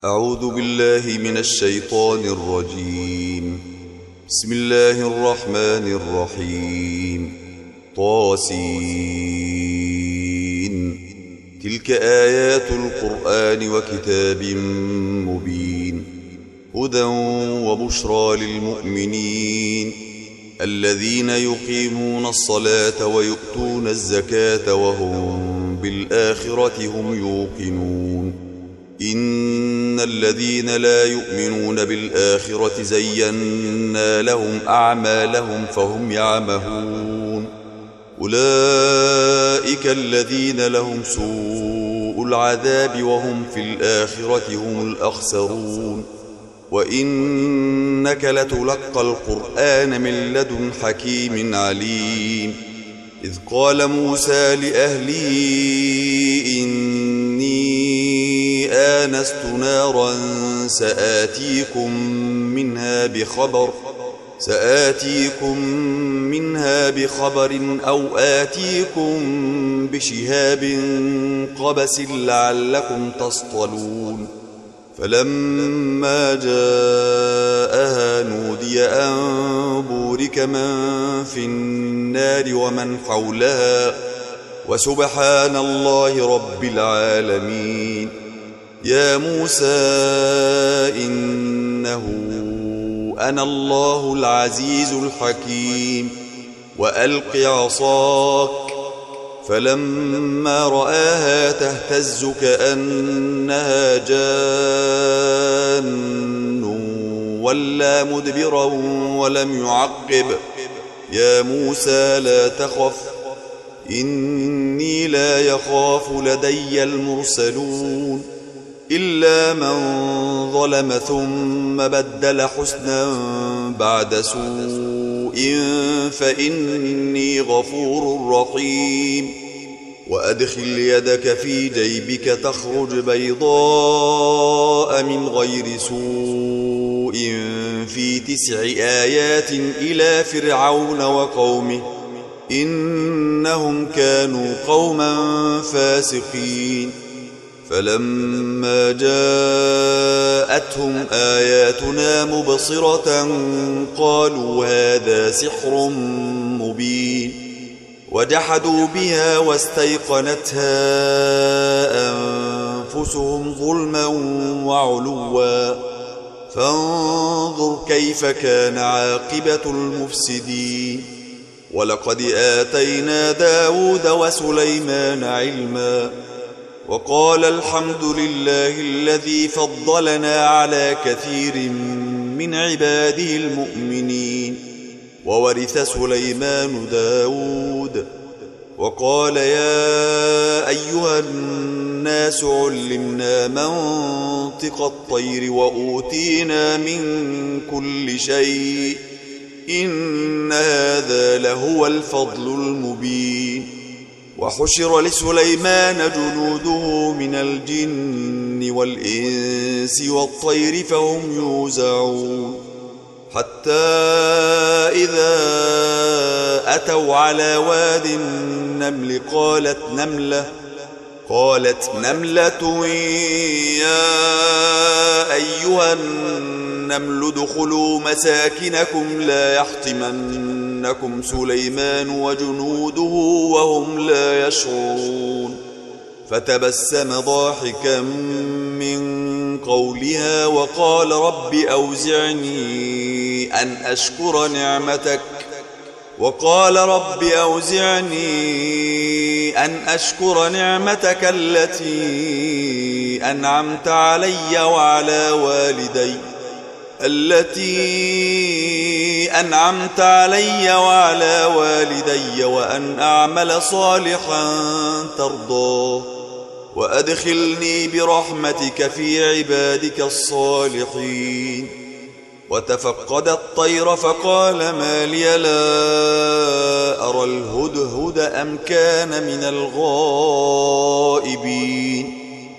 أعوذ بالله من الشيطان الرجيم. بسم الله الرحمن الرحيم. طاسين. تلك آيات القرآن وكتاب مبين، هدى وبشرى للمؤمنين الذين يقيمون الصلاة ويؤتون الزكاة وهم بالآخرة هم يوقنون. إن الذين لا يؤمنون بالآخرة زينا لهم أعمالهم فهم يعمهون. أولئك الذين لهم سوء العذاب وهم في الآخرة هم الأخسرون. وإنك لتلقى القرآن من لدن حكيم عليم. إذ قال موسى لأهله إني آنست نارا سآتيكم منها بخبر أو آتيكم بشهاب قبس لعلكم تصطلون. فلما جاءها نودي أن بورك من في النار ومن حولها وسبحان الله رب العالمين. يا موسى إنه أنا الله العزيز الحكيم. وألق عصاك. فلما رآها تهتز كأنها جان ولا مدبرا ولم يعقب. يا موسى لا تخف إني لا يخاف لدي المرسلون. إلا من ظلم ثم بدل حسنا بعد سوء فإني غفور رحيم. وأدخل يدك في جيبك تخرج بيضاء من غير سوء في 9 آيات إلى فرعون وقومه إنهم كانوا قوما فاسقين. فلما جاءتهم آياتنا مبصرة قالوا هذا سحر مبين. وجحدوا بها واستيقنتها أنفسهم ظلما وعلوا فانظر كيف كان عاقبة المفسدين. ولقد آتينا داود وسليمان علما وقال الحمد لله الذي فضلنا على كثير من عباده المؤمنين. وورث سليمان داود وقال يا أيها الناس علمنا منطق الطير وأوتينا من كل شيء إن هذا لهو الفضل المبين. وحشر لسليمان جنوده من الجن والإنس والطير فهم يوزعون. حتى إذا أتوا على واد النمل قالت نملة يا أيها النمل ادخلوا مساكنكم لا يحطمنكم سليمان وجنوده وهم لا يشعرون. فتبسم ضاحكا من قولها وقال رب أوزعني أن أشكر نعمتك التي أنعمت علي وعلى والدي وأن أعمل صالحا ترضاه وأدخلني برحمتك في عبادك الصالحين. وتفقد الطير فقال ما لي لا أرى الهدهد أم كان من الغائبين.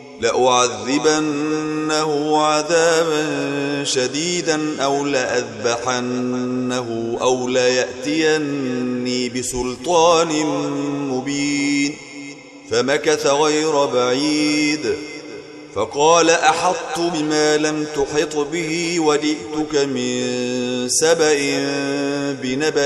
لأعذبنه عذابا شديدا أو لأذبحنه أو ليأتيني بسلطان مبين. فمكث غير بعيد فقال أحطت بما لم تحط به وجئتك من سبأ بنبأ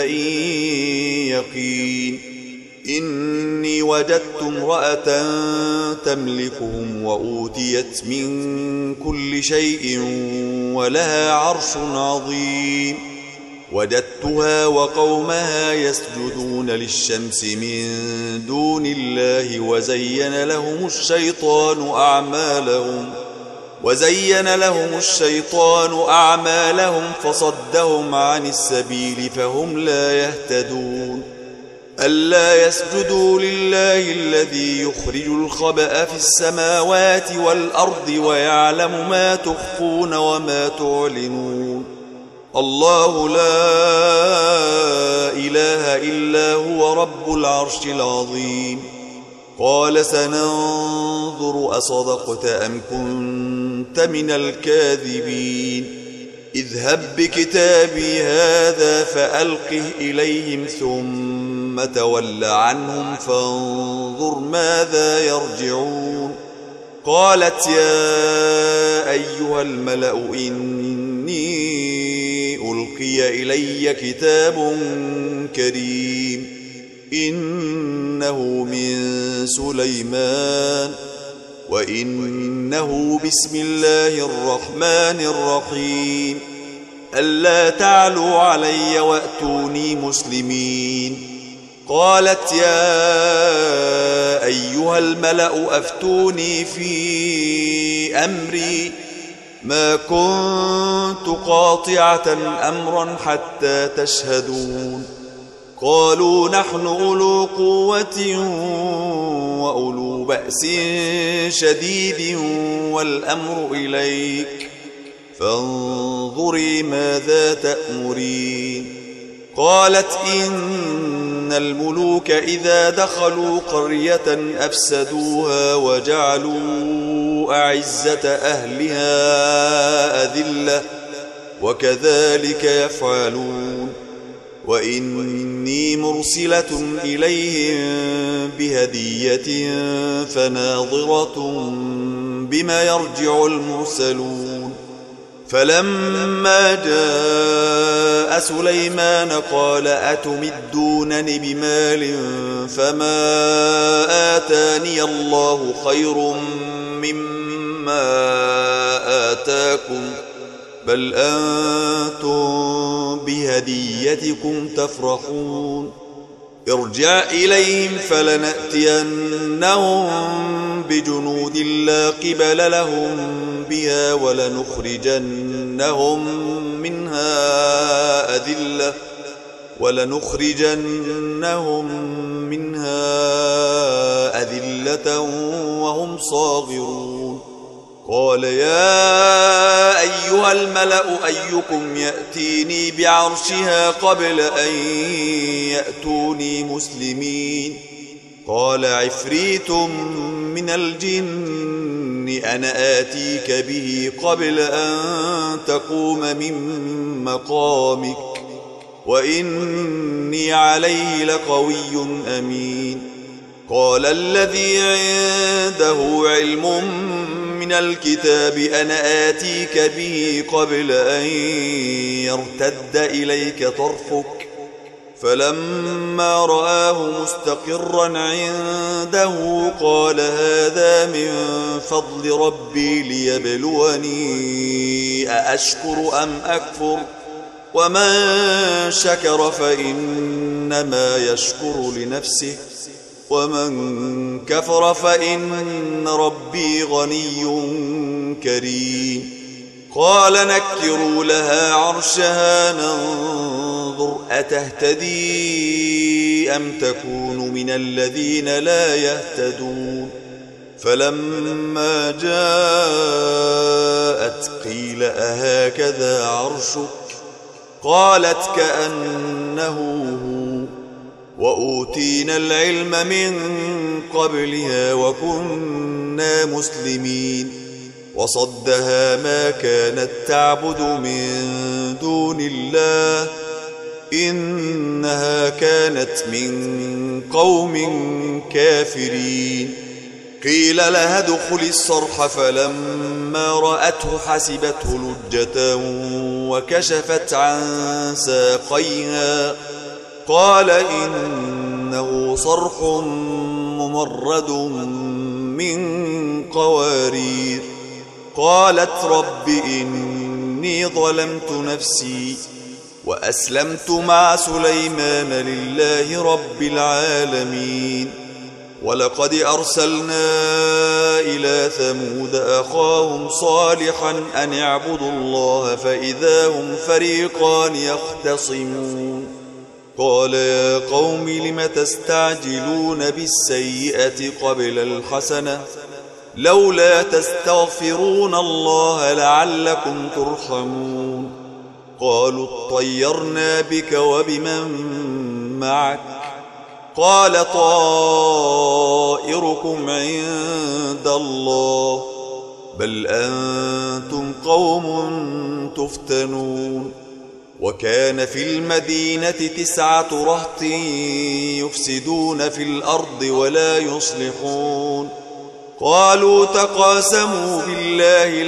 يقين إني وجدت امرأة تملكهم وأوتيت من كل شيء ولها عرش عظيم وجدتها وقومها يسجدون للشمس من دون الله وزين لهم الشيطان أعمالهم فصدهم عن السبيل فهم لا يهتدون ألا يسجدوا لله الذي يخرج الخبأ في السماوات والأرض ويعلم ما تخفون وما تعلنون الله لا إله إلا هو رب العرش العظيم قال سننظر أصدقت أم كنت من الكاذبين اذهب بكتابي هذا فألقه إليهم ثم تول عنهم فانظر ماذا يرجعون قالت يا أيها الملأ إني ألقي إلي كتاب كريم إنه من سليمان وإنه بسم الله الرحمن الرحيم ألا تعلوا علي وأتوني مسلمين قالت يا أيها الملأ أفتوني في أمري ما كنت قاطعة أمرا حتى تشهدون قالوا نحن أولو قوة وأولو بأس شديد والأمر إليك فانظري ماذا تأمرين قالت إن الملوك إذا دخلوا قرية أفسدوها وجعلوا أعزة أهلها أذلة وكذلك يفعلون وإني مرسلة إليهم بهدية فناظرة بما يرجع المرسلون فلما جاء سليمان قال أتمدونني بمال فما آتاني الله خير مما آتاكم بل أنتم بهديتكم تفرحون ارجع إليهم فلنأتينهم بجنود لا قبل لهم بها ولنخرجنهم منها أذلة وهم صاغرون قال يا أيها الملأ أيكم يأتيني بعرشها قبل أن يأتوني مسلمين قال عفريت من الجن أنا آتيك به قبل أن تقوم من مقامك وإني عليه لقوي أمين قال الذي عنده علم من الكتاب أنا آتيك به قبل أن يرتد إليك طرفك فلما رآه مستقرا عنده قال هذا من فضل ربي ليبلوني أأشكر أم أكفر ومن شكر فإنما يشكر لنفسه ومن كفر فإن ربي غني كريم قال نكروا لها عرشها ننظر أتهتدي أم تكون من الذين لا يهتدون فلما جاءت قيل أهكذا عرشك قالت كأنه هو وأوتينا العلم من قبلها وكنا مسلمين وصدها ما كانت تعبد من دون الله إنها كانت من قوم كافرين قيل لها ادخل الصرح فلما رأته حسبته لجة وكشفت عن ساقيها قال إنه صرح ممرد من قوارير. قالت رب إني ظلمت نفسي وأسلمت مع سليمان لله رب العالمين. ولقد أرسلنا إلى ثمود أخاهم صالحا أن اعبدوا الله فإذا هم فريقان يختصمون. قال يا قوم لم تستعجلون بالسيئة قبل الحسنة لولا تستغفرون الله لعلكم ترحمون. قالوا اطيرنا بك وبمن معك قال طائركم عند الله بل أنتم قوم تفتنون. وكان في المدينة 9 رهط يفسدون في الأرض ولا يصلحون. قالوا تقاسموا بالله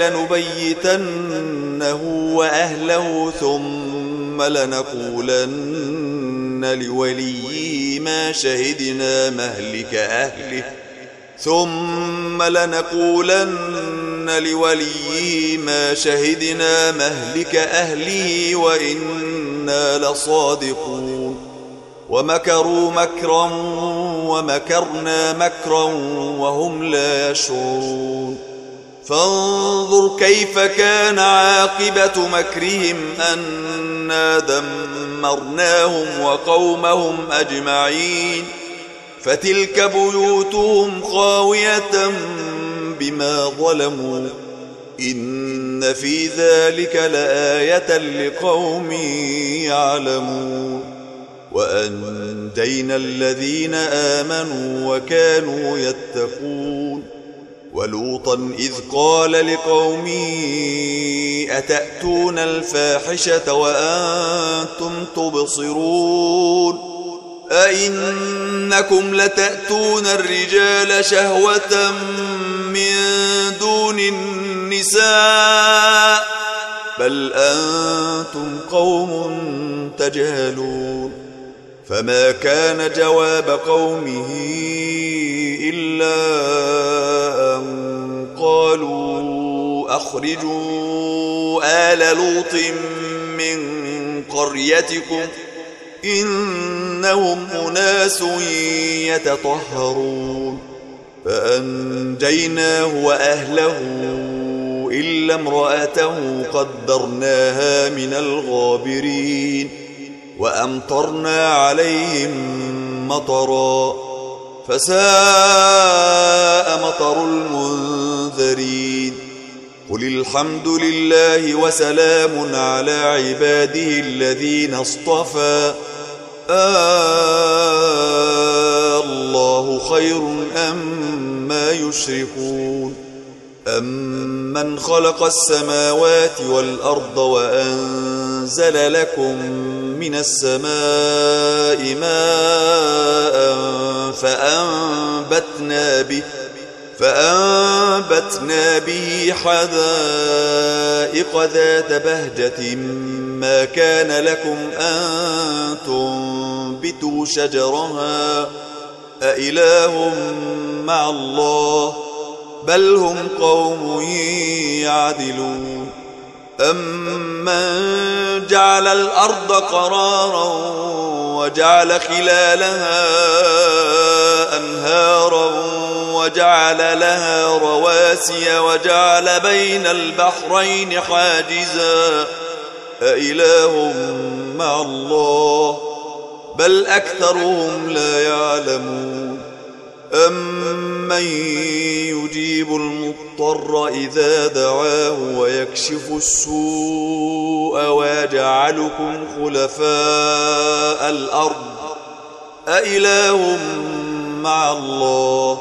لنبيتنه وأهله ثم لنقولن لوليه ما شهدنا مهلك أهله وإنا لصادقون. ومكروا مكرا ومكرنا مكرا وهم لا يشعرون. فانظر كيف كان عاقبة مكرهم أنا دمرناهم وقومهم أجمعين. فتلك بيوتهم خاوية بما ظلموا إن في ذلك لآية لقوم يعلمون. وأنجينا الذين آمنوا وكانوا يتقون. ولوطا إذ قال لقومه أتأتون الفاحشة وأنتم تبصرون أئنكم لتأتون الرجال شهوة من دون النساء بل أنتم قوم تجهلون. فما كان جواب قومه إلا أن قالوا أخرجوا آل لوط من قريتكم إنهم أناس يتطهرون. فأنجيناه وأهله إلا امرأته قدرناها من الغابرين. وأمطرنا عليهم مطرا فساء مطر المنذرين. قل الحمد لله وسلام على عباده الذين اصطفى الله خير أما يشركون. أمن خلق السماوات والأرض وأنزل لكم من السماء ماء فأنبتنا به حدائق ذات بهجة ما كان لكم أن تنبتوا شجرها أإله مع الله بل هم قوم يعدلون. أمن جعل الأرض قرارا وجعل خلالها أنهارا وجعل لها رواسي وجعل بين البحرين حاجزا أإله مع الله بل أكثرهم لا يعلمون. أمن يجيب المضطر إذا دعاه ويكشف السوء ويجعلكم خلفاء الأرض أإله مع الله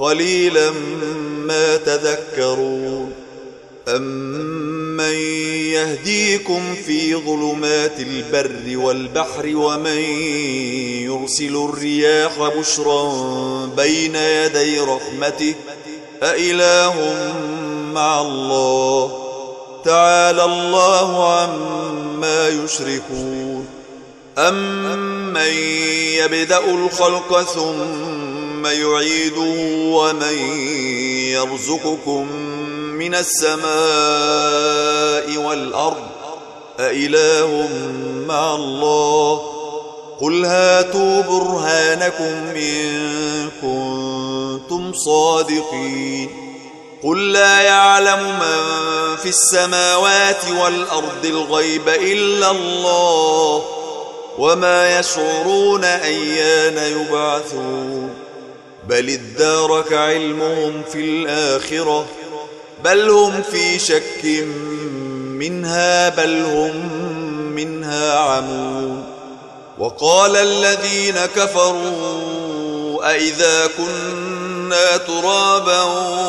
قليلا ما تذكرون. أمن يهديكم في ظلمات البر والبحر ومن يرسل الرياح بشرا بين يدي رحمته أإله مع الله تعالى الله عما يشركون أمن يبدأ الخلق ثم يعيده ومن يرزقكم من السماء والأرض أإله مع الله قل هاتوا برهانكم إن كنتم صادقين قل لا يعلم من في السماوات والأرض الغيب إلا الله وما يشعرون أيان يبعثون بل ادارك علمهم في الآخرة بل هم في شك منها بل هم منها عمون وقال الذين كفروا أئذا كنا ترابا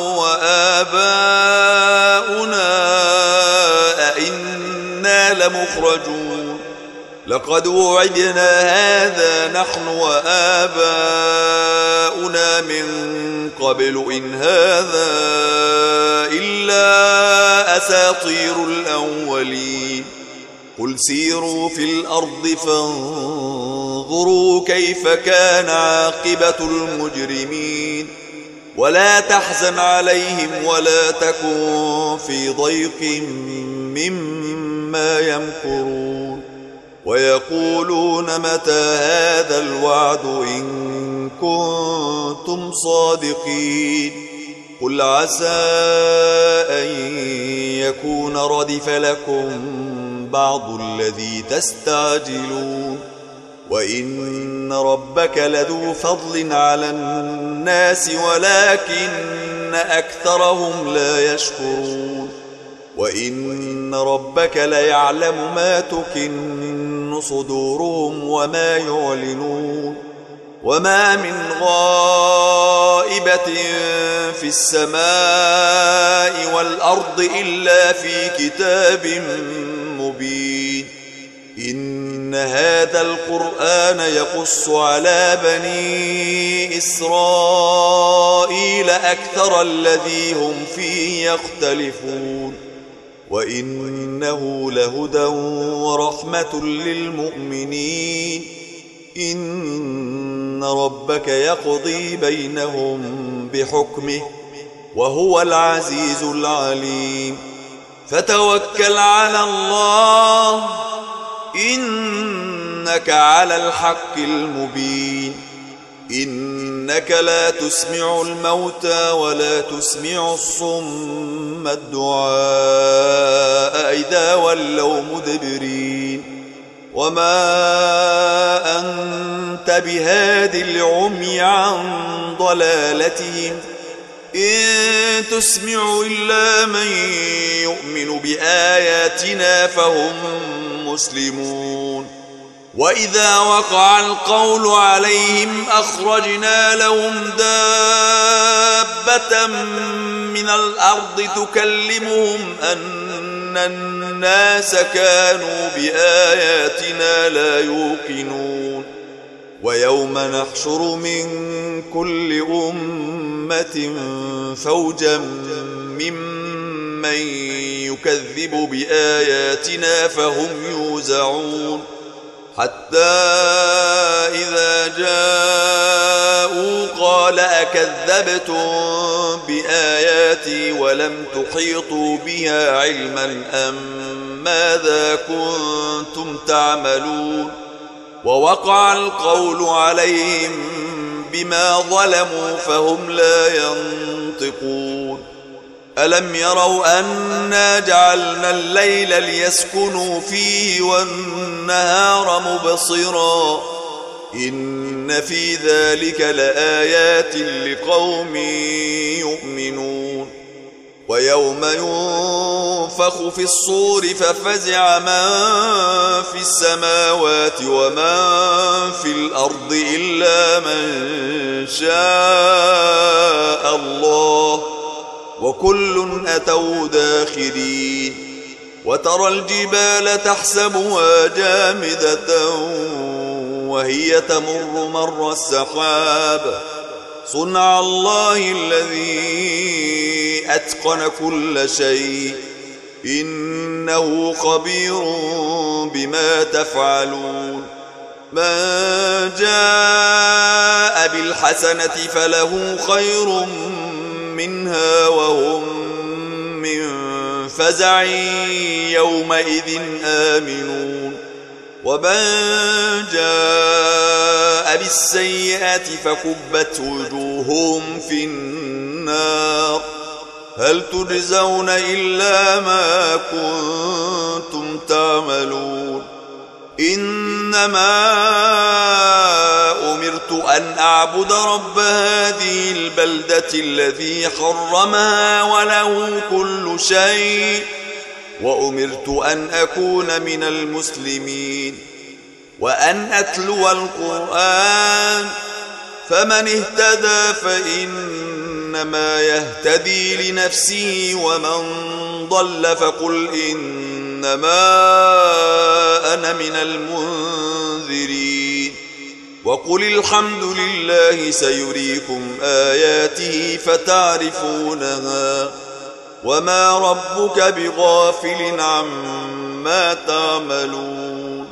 وآباؤنا أئنا لمخرجون لقد وعدنا هذا نحن وآباؤنا من قبل إن هذا إلا أساطير الأولين قل سيروا في الأرض فانظروا كيف كان عاقبة المجرمين ولا تحزن عليهم ولا تكن في ضيق مما يمكرون ويقولون متى هذا الوعد إن كنتم صادقين قل عسى أن يكون ردف لكم بعض الذي تستعجلون وإن ربك لذو فضل على الناس ولكن أكثرهم لا يشكرون وإن ربك ليعلم ما تكن صدورهم وما يعلنون وما من غائبة في السماء والأرض إلا في كتاب مبين إن هذا القرآن يقص على بني إسرائيل أكثر الذي هم فيه يختلفون وإنه لهدى ورحمة للمؤمنين إن ربك يقضي بينهم بحكمه وهو العزيز العليم فتوكل على الله إنك على الحق المبين إنك لا تسمع الموتى ولا تسمع الصم الدعاء إذا ولوا مدبرين وما أنت بهاد العمي عن ضلالتهم إن تسمع إلا من يؤمن بآياتنا فهم مسلمون وإذا وقع القول عليهم أخرجنا لهم دابة من الأرض تكلمهم أن الناس كانوا بآياتنا لا يوقنون ويوم نحشر من كل أمة فوجا ممن يكذب بآياتنا فهم يوزعون حتى إذا جاءوا قال أكذبتم بآياتي ولم تحيطوا بها علما أم ماذا كنتم تعملون ووقع القول عليهم بما ظلموا فهم لا ينطقون ألم يروا أنا جعلنا الليل ليسكنوا فيه والنهار مبصرا إن في ذلك لآيات لقوم يؤمنون ويوم ينفخ في الصور ففزع من في السماوات ومن في الأرض إلا من شاء الله وكل أتوا داخرين وترى الجبال تحسبها جامدة وهي تمر مر السحاب صنع الله الذي أتقن كل شيء إنه خبير بما تفعلون من جاء بالحسنة فله خير منها وهم من فزع يومئذ آمنون ومن جاء بالسيئة فكبت وجوههم في النار هل تجزون إلا ما كنتم تعملون إنما أمرت أن أعبد رب هذه البلدة الذي حرمها وله كل شيء وأمرت أن أكون من المسلمين وأن أتلو القرآن فمن اهتدى فإنما يهتدي لنفسه ومن ضل فقل إنما أنا من المنذرين وقل الحمد لله سيريكم آياته فتعرفونها وما ربك بغافل عما تعملون